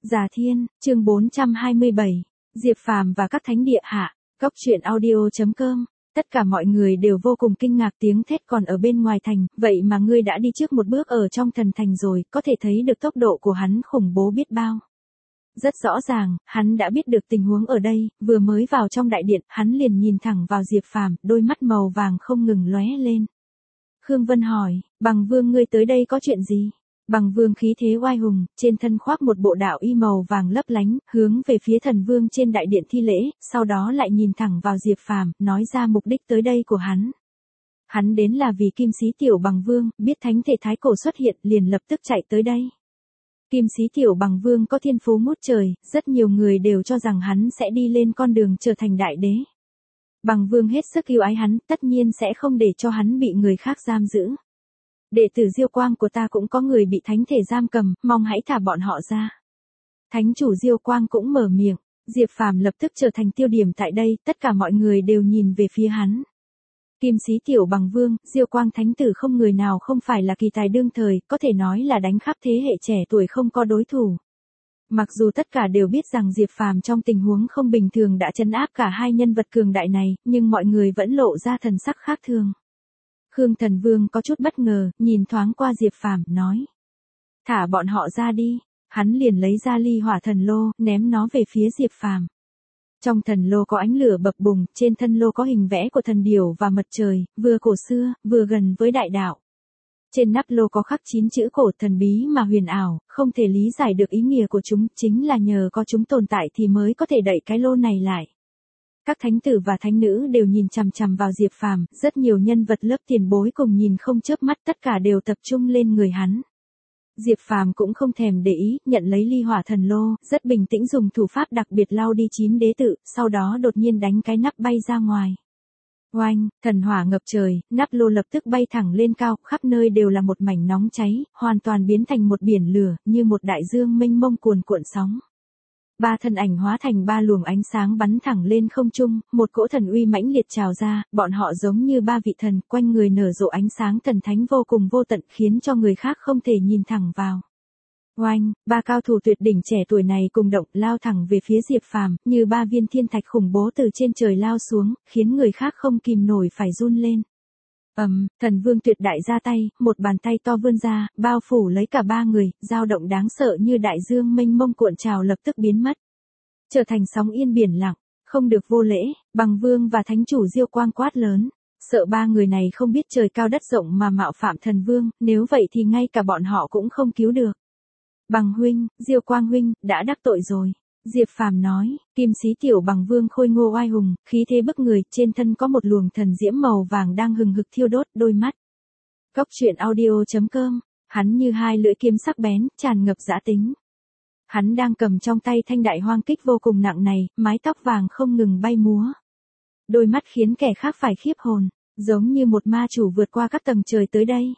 Già Thiên, chương 427, Diệp Phàm và các thánh địa hạ, góc truyện audio.com. Tất cả mọi người đều vô cùng kinh ngạc, tiếng thét còn ở bên ngoài thành, vậy mà ngươi đã đi trước một bước ở trong thần thành rồi, có thể thấy được tốc độ của hắn khủng bố biết bao. Rất rõ ràng, hắn đã biết được tình huống ở đây, vừa mới vào trong đại điện, hắn liền nhìn thẳng vào Diệp Phàm, đôi mắt màu vàng không ngừng lóe lên. Khương Vân hỏi, Bằng Vương ngươi tới đây có chuyện gì? Bằng Vương khí thế oai hùng, trên thân khoác một bộ đạo y màu vàng lấp lánh, hướng về phía thần vương trên đại điện thi lễ, sau đó lại nhìn thẳng vào Diệp Phàm, nói ra mục đích tới đây của hắn. Hắn đến là vì Kim Sĩ Tiểu Bằng Vương, biết thánh thể thái cổ xuất hiện, liền lập tức chạy tới đây. Kim Sĩ Tiểu Bằng Vương có thiên phú ngút trời, rất nhiều người đều cho rằng hắn sẽ đi lên con đường trở thành đại đế. Bằng Vương hết sức yêu ái hắn, tất nhiên sẽ không để cho hắn bị người khác giam giữ. Đệ tử Diêu Quang của ta cũng có người bị thánh thể giam cầm, mong hãy thả bọn họ ra. Thánh chủ Diêu Quang cũng mở miệng, Diệp Phàm lập tức trở thành tiêu điểm tại đây, tất cả mọi người đều nhìn về phía hắn. Kim Sĩ Tiểu Bằng Vương, Diêu Quang thánh tử không người nào không phải là kỳ tài đương thời, có thể nói là đánh khắp thế hệ trẻ tuổi không có đối thủ. Mặc dù tất cả đều biết rằng Diệp Phàm trong tình huống không bình thường đã trấn áp cả hai nhân vật cường đại này, nhưng mọi người vẫn lộ ra thần sắc khác thường. Khương Thần Vương có chút bất ngờ, nhìn thoáng qua Diệp Phàm, nói. Thả bọn họ ra đi, hắn liền lấy ra ly hỏa thần lô, ném nó về phía Diệp Phàm. Trong thần lô có ánh lửa bập bùng, trên thân lô có hình vẽ của thần điểu và mặt trời, vừa cổ xưa, vừa gần với đại đạo. Trên nắp lô có khắc 9 chữ cổ thần bí mà huyền ảo, không thể lý giải được ý nghĩa của chúng, chính là nhờ có chúng tồn tại thì mới có thể đậy cái lô này lại. Các thánh tử và thánh nữ đều nhìn chằm chằm vào Diệp Phàm, rất nhiều nhân vật lớp tiền bối cùng nhìn không chớp mắt, tất cả đều tập trung lên người hắn. Diệp Phàm cũng không thèm để ý, nhận lấy ly hỏa thần lô, rất bình tĩnh dùng thủ pháp đặc biệt lau đi 9 đế tự, sau đó đột nhiên đánh cái nắp bay ra ngoài. Oanh, thần hỏa ngập trời, nắp lô lập tức bay thẳng lên cao, khắp nơi đều là một mảnh nóng cháy, hoàn toàn biến thành một biển lửa, như một đại dương mênh mông cuồn cuộn sóng. Ba thân ảnh hóa thành ba luồng ánh sáng bắn thẳng lên không trung, một cỗ thần uy mãnh liệt trào ra, bọn họ giống như ba vị thần, quanh người nở rộ ánh sáng thần thánh vô cùng vô tận, khiến cho người khác không thể nhìn thẳng vào. Oanh, ba cao thủ tuyệt đỉnh trẻ tuổi này cùng động lao thẳng về phía Diệp Phàm, như ba viên thiên thạch khủng bố từ trên trời lao xuống, khiến người khác không kìm nổi phải run lên. Thần vương tuyệt đại ra tay, một bàn tay to vươn ra, bao phủ lấy cả ba người, dao động đáng sợ như đại dương mênh mông cuộn trào lập tức biến mất. Trở thành sóng yên biển lặng, không được vô lễ, Bằng Vương và thánh chủ Diêu Quang quát lớn. Sợ ba người này không biết trời cao đất rộng mà mạo phạm thần vương, nếu vậy thì ngay cả bọn họ cũng không cứu được. Bằng huynh, Diêu Quang huynh, đã đắc tội rồi. Diệp Phàm nói, Kim Sĩ Tiểu Bằng Vương khôi ngô oai hùng, khí thế bức người, trên thân có một luồng thần diễm màu vàng đang hừng hực thiêu đốt đôi mắt. Góc truyện audio.com, hắn như hai lưỡi kiếm sắc bén, tràn ngập dã tính. Hắn đang cầm trong tay thanh đại hoang kích vô cùng nặng này, mái tóc vàng không ngừng bay múa. Đôi mắt khiến kẻ khác phải khiếp hồn, giống như một ma chủ vượt qua các tầng trời tới đây.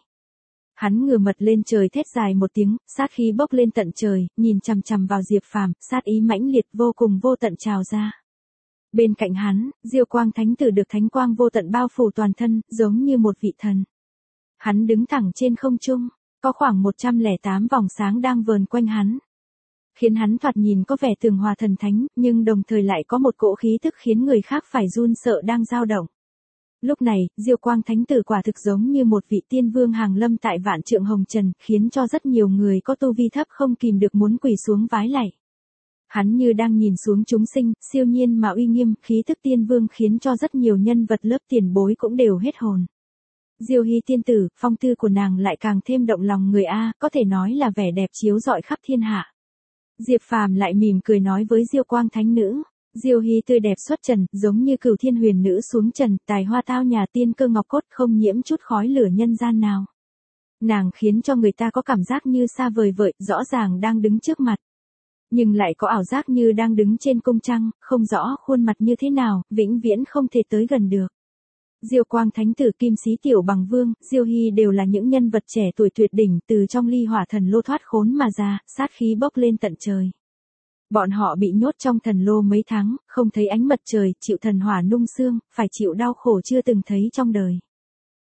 Hắn ngửa mặt lên trời thét dài một tiếng, sát khí bốc lên tận trời, nhìn chằm chằm vào Diệp Phàm, sát ý mãnh liệt vô cùng vô tận trào ra. Bên cạnh hắn, Diêu Quang thánh tử được thánh quang vô tận bao phủ toàn thân, giống như một vị thần. Hắn đứng thẳng trên không trung, có khoảng 108 vòng sáng đang vờn quanh hắn. Khiến hắn thoạt nhìn có vẻ tường hòa thần thánh, nhưng đồng thời lại có một cỗ khí tức khiến người khác phải run sợ đang dao động. Lúc này, Diêu Quang thánh tử quả thực giống như một vị tiên vương hàng lâm tại vạn trượng hồng trần, khiến cho rất nhiều người có tu vi thấp không kìm được muốn quỳ xuống vái lạy. Hắn như đang nhìn xuống chúng sinh, siêu nhiên mà uy nghiêm, khí tức tiên vương khiến cho rất nhiều nhân vật lớp tiền bối cũng đều hết hồn. Diêu Hy tiên tử, phong tư của nàng lại càng thêm động lòng người a, có thể nói là vẻ đẹp chiếu rọi khắp thiên hạ. Diệp Phàm lại mỉm cười nói với Diêu Quang thánh nữ. Diêu Hy tươi đẹp xuất trần, giống như cửu thiên huyền nữ xuống trần, tài hoa tao nhà tiên cơ ngọc cốt không nhiễm chút khói lửa nhân gian nào. Nàng khiến cho người ta có cảm giác như xa vời vợi, rõ ràng đang đứng trước mặt. Nhưng lại có ảo giác như đang đứng trên cung trăng, không rõ khuôn mặt như thế nào, vĩnh viễn không thể tới gần được. Diêu Quang thánh tử Kim Sĩ Tiểu Bằng Vương, Diêu Hy đều là những nhân vật trẻ tuổi tuyệt đỉnh từ trong ly hỏa thần lô thoát khốn mà ra, sát khí bốc lên tận trời. Bọn họ bị nhốt trong thần lô mấy tháng, không thấy ánh mặt trời, chịu thần hỏa nung xương, phải chịu đau khổ chưa từng thấy trong đời.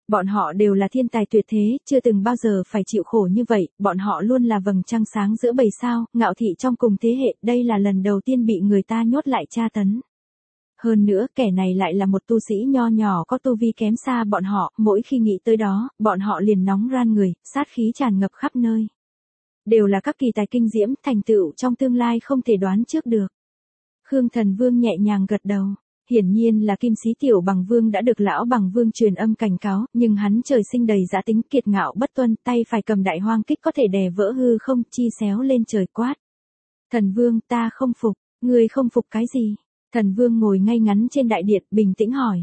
Bọn họ đều là thiên tài tuyệt thế, chưa từng bao giờ phải chịu khổ như vậy, bọn họ luôn là vầng trăng sáng giữa bầy sao, ngạo thị trong cùng thế hệ, đây là lần đầu tiên bị người ta nhốt lại tra tấn. Hơn nữa, kẻ này lại là một tu sĩ nho nhỏ có tu vi kém xa bọn họ, mỗi khi nghĩ tới đó, bọn họ liền nóng ran người, sát khí tràn ngập khắp nơi. Đều là các kỳ tài kinh diễm, thành tựu trong tương lai không thể đoán trước được. Khương Thần Vương nhẹ nhàng gật đầu. Hiển nhiên là Kim Sĩ Tiểu Bằng Vương đã được lão Bằng Vương truyền âm cảnh cáo, nhưng hắn trời sinh đầy dã tính kiệt ngạo bất tuân, tay phải cầm đại hoang kích có thể đè vỡ hư không, chi xéo lên trời quát. Thần Vương, ta không phục, ngươi không phục cái gì? Thần Vương ngồi ngay ngắn trên đại điện, bình tĩnh hỏi.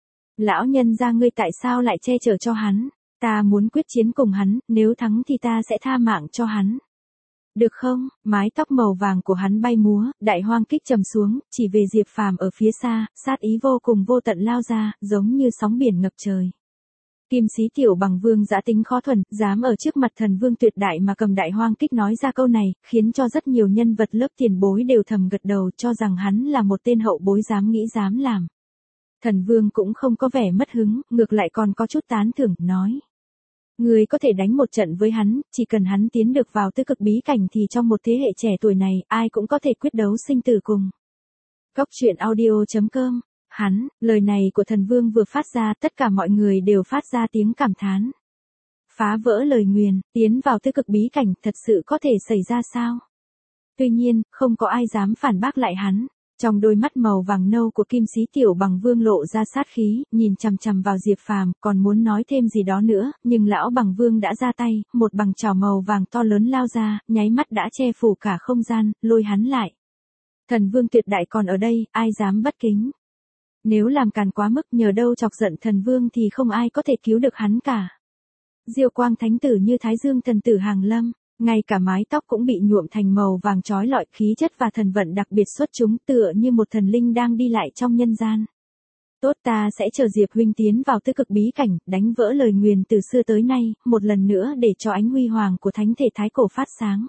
Lão nhân gia ngươi tại sao lại che chở cho hắn? Ta muốn quyết chiến cùng hắn, nếu thắng thì ta sẽ tha mạng cho hắn. Được không? Mái tóc màu vàng của hắn bay múa, đại hoang kích trầm xuống, chỉ về Diệp Phàm ở phía xa, sát ý vô cùng vô tận lao ra, giống như sóng biển ngập trời. Kim Sĩ Tiểu Bằng Vương dã tính khó thuần, dám ở trước mặt thần vương tuyệt đại mà cầm đại hoang kích nói ra câu này, khiến cho rất nhiều nhân vật lớp tiền bối đều thầm gật đầu cho rằng hắn là một tên hậu bối dám nghĩ dám làm. Thần vương cũng không có vẻ mất hứng, ngược lại còn có chút tán thưởng, nói. Người có thể đánh một trận với hắn, chỉ cần hắn tiến được vào tứ cực bí cảnh thì trong một thế hệ trẻ tuổi này, ai cũng có thể quyết đấu sinh tử cùng. Góc truyện audio.com. Hắn, lời này của thần vương vừa phát ra, tất cả mọi người đều phát ra tiếng cảm thán. Phá vỡ lời nguyền, tiến vào tứ cực bí cảnh, thật sự có thể xảy ra sao? Tuy nhiên, không có ai dám phản bác lại hắn. Trong đôi mắt màu vàng nâu của Kim Sĩ Tiểu Bằng Vương lộ ra sát khí, nhìn chằm chằm vào Diệp Phàm, còn muốn nói thêm gì đó nữa, nhưng lão Bằng Vương đã ra tay, một bằng chảo màu vàng to lớn lao ra, nháy mắt đã che phủ cả không gian, lôi hắn lại. Thần Vương tuyệt đại còn ở đây, ai dám bất kính? Nếu làm càn quá mức, nhờ đâu chọc giận thần Vương thì không ai có thể cứu được hắn cả. Diêu quang thánh tử như Thái Dương thần tử hàng lâm. Ngay cả mái tóc cũng bị nhuộm thành màu vàng chói lọi, khí chất và thần vận đặc biệt xuất chúng, tựa như một thần linh đang đi lại trong nhân gian. Tốt, ta sẽ chờ Diệp huynh tiến vào tứ cực bí cảnh, đánh vỡ lời nguyền từ xưa tới nay, một lần nữa để cho ánh huy hoàng của thánh thể thái cổ phát sáng.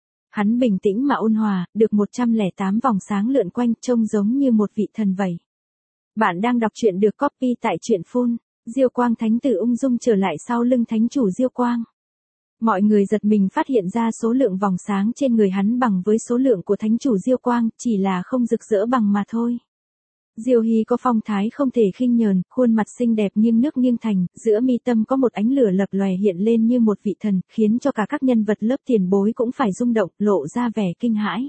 Hắn bình tĩnh mà ôn hòa, được 108 vòng sáng lượn quanh, trông giống như một vị thần vậy. Bạn đang đọc truyện được copy tại truyện phun. Diêu quang thánh tử ung dung trở lại sau lưng thánh chủ Diêu quang. Mọi người giật mình phát hiện ra số lượng vòng sáng trên người hắn bằng với số lượng của thánh chủ Diêu Quang, chỉ là không rực rỡ bằng mà thôi. Diêu Hy có phong thái không thể khinh nhờn, khuôn mặt xinh đẹp nghiêng nước nghiêng thành, giữa mi tâm có một ánh lửa lập lòe hiện lên như một vị thần, khiến cho cả các nhân vật lớp tiền bối cũng phải rung động, lộ ra vẻ kinh hãi.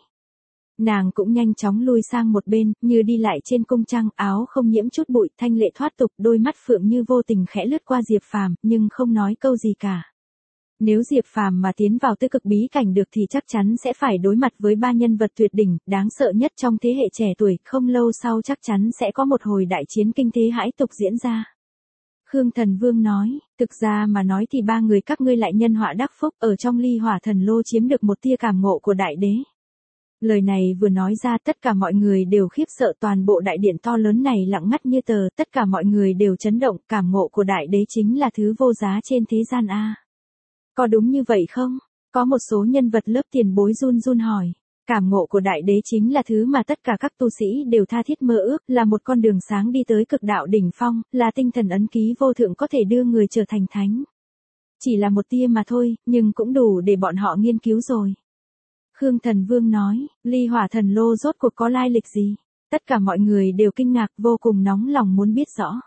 Nàng cũng nhanh chóng lui sang một bên, như đi lại trên cung trăng, áo không nhiễm chút bụi, thanh lệ thoát tục, đôi mắt phượng như vô tình khẽ lướt qua Diệp Phàm, nhưng không nói câu gì cả. Nếu Diệp Phàm mà tiến vào tứ cực bí cảnh được thì chắc chắn sẽ phải đối mặt với ba nhân vật tuyệt đỉnh, đáng sợ nhất trong thế hệ trẻ tuổi, không lâu sau chắc chắn sẽ có một hồi đại chiến kinh thế hãi tục diễn ra. Khương Thần Vương nói, thực ra mà nói thì ba người các ngươi lại nhân họa đắc phúc, ở trong ly hỏa thần lô chiếm được một tia cảm ngộ của đại đế. Lời này vừa nói ra tất cả mọi người đều khiếp sợ, toàn bộ đại điện to lớn này lặng ngắt như tờ, tất cả mọi người đều chấn động, cảm ngộ của đại đế chính là thứ vô giá trên thế gian a. Có đúng như vậy không? Có một số nhân vật lớp tiền bối run run hỏi. Cảm ngộ của đại đế chính là thứ mà tất cả các tu sĩ đều tha thiết mơ ước, là một con đường sáng đi tới cực đạo đỉnh phong, là tinh thần ấn ký vô thượng có thể đưa người trở thành thánh. Chỉ là một tia mà thôi, nhưng cũng đủ để bọn họ nghiên cứu rồi. Khương Thần Vương nói, ly hỏa thần lô rốt cuộc có lai lịch gì? Tất cả mọi người đều kinh ngạc, vô cùng nóng lòng muốn biết rõ.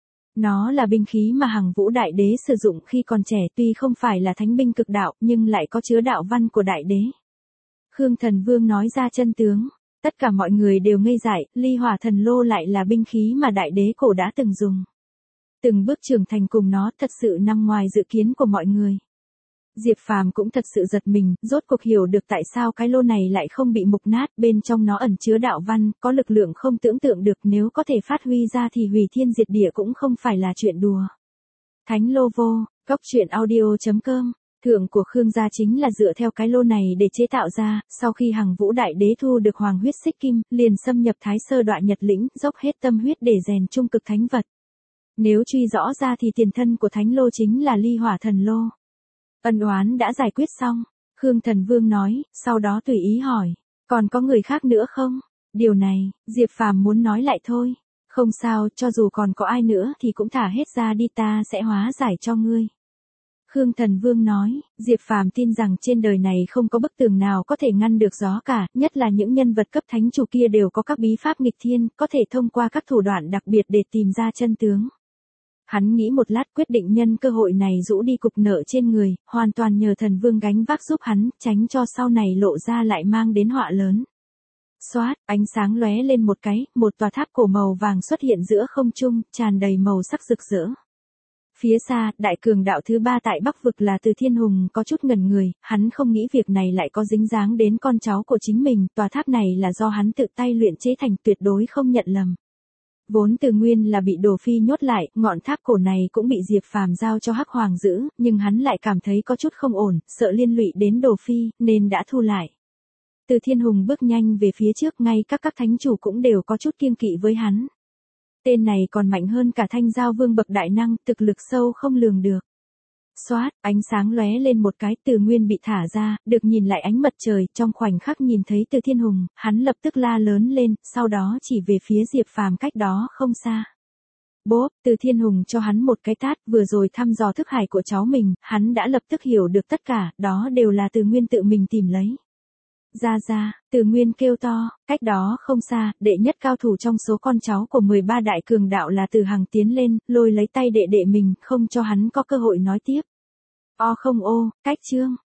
Nó là binh khí mà Hằng Vũ Đại Đế sử dụng khi còn trẻ, tuy không phải là thánh binh cực đạo, nhưng lại có chứa đạo văn của Đại Đế. Khương Thần Vương nói ra chân tướng, tất cả mọi người đều ngây dại, ly hỏa thần lô lại là binh khí mà Đại Đế cổ đã từng dùng. Từng bước trưởng thành cùng nó thật sự nằm ngoài dự kiến của mọi người. Diệp Phàm cũng thật sự giật mình, rốt cuộc hiểu được tại sao cái lô này lại không bị mục nát, bên trong nó ẩn chứa đạo văn, có lực lượng không tưởng tượng được, nếu có thể phát huy ra thì hủy thiên diệt địa cũng không phải là chuyện đùa. Thánh lô vô, góc truyện audio.com, thượng của Khương gia chính là dựa theo cái lô này để chế tạo ra, sau khi Hằng Vũ Đại Đế thu được hoàng huyết xích kim, liền xâm nhập Thái Sơ Đoạn Nhật lĩnh, dốc hết tâm huyết để rèn trung cực thánh vật. Nếu truy rõ ra thì tiền thân của thánh lô chính là ly hỏa thần lô. Ân oán đã giải quyết xong, Khương Thần Vương nói, sau đó tùy ý hỏi, còn có người khác nữa không? Điều này, Diệp Phàm muốn nói lại thôi. Không sao, cho dù còn có ai nữa thì cũng thả hết ra đi, ta sẽ hóa giải cho ngươi. Khương Thần Vương nói, Diệp Phàm tin rằng trên đời này không có bức tường nào có thể ngăn được gió cả, nhất là những nhân vật cấp thánh chủ kia đều có các bí pháp nghịch thiên, có thể thông qua các thủ đoạn đặc biệt để tìm ra chân tướng. Hắn nghĩ một lát quyết định nhân cơ hội này rũ đi cục nợ trên người, hoàn toàn nhờ Thần Vương gánh vác giúp hắn, tránh cho sau này lộ ra lại mang đến họa lớn. Xoát, ánh sáng lóe lên một cái, một tòa tháp cổ màu vàng xuất hiện giữa không trung, tràn đầy màu sắc rực rỡ. Phía xa, đại cường đạo thứ 3 tại Bắc Vực là Từ Thiên Hùng có chút ngẩn người, hắn không nghĩ việc này lại có dính dáng đến con cháu của chính mình, tòa tháp này là do hắn tự tay luyện chế thành, tuyệt đối không nhận lầm. Vốn Từ Nguyên là bị Đồ Phi nhốt lại, ngọn tháp cổ này cũng bị Diệp Phàm giao cho Hắc Hoàng giữ, nhưng hắn lại cảm thấy có chút không ổn, sợ liên lụy đến Đồ Phi, nên đã thu lại. Từ Thiên Hùng bước nhanh về phía trước, ngay các thánh chủ cũng đều có chút kiêng kỵ với hắn. Tên này còn mạnh hơn cả Thanh Giao Vương bậc đại năng, thực lực sâu không lường được. Xoát, ánh sáng lóe lên một cái, Từ Nguyên bị thả ra, được nhìn lại ánh mặt trời, trong khoảnh khắc nhìn thấy Từ Thiên Hùng, hắn lập tức la lớn lên, sau đó chỉ về phía Diệp Phàm cách đó không xa. Bốp, Từ Thiên Hùng cho hắn một cái tát, vừa rồi thăm dò thức hải của cháu mình, hắn đã lập tức hiểu được tất cả, đó đều là Từ Nguyên tự mình tìm lấy. Ra, Từ Nguyên kêu to, cách đó không xa, đệ nhất cao thủ trong số con cháu của 13 đại cường đạo là Từ Hằng tiến lên, lôi lấy tay đệ đệ mình, không cho hắn có cơ hội nói tiếp. Không cách chương.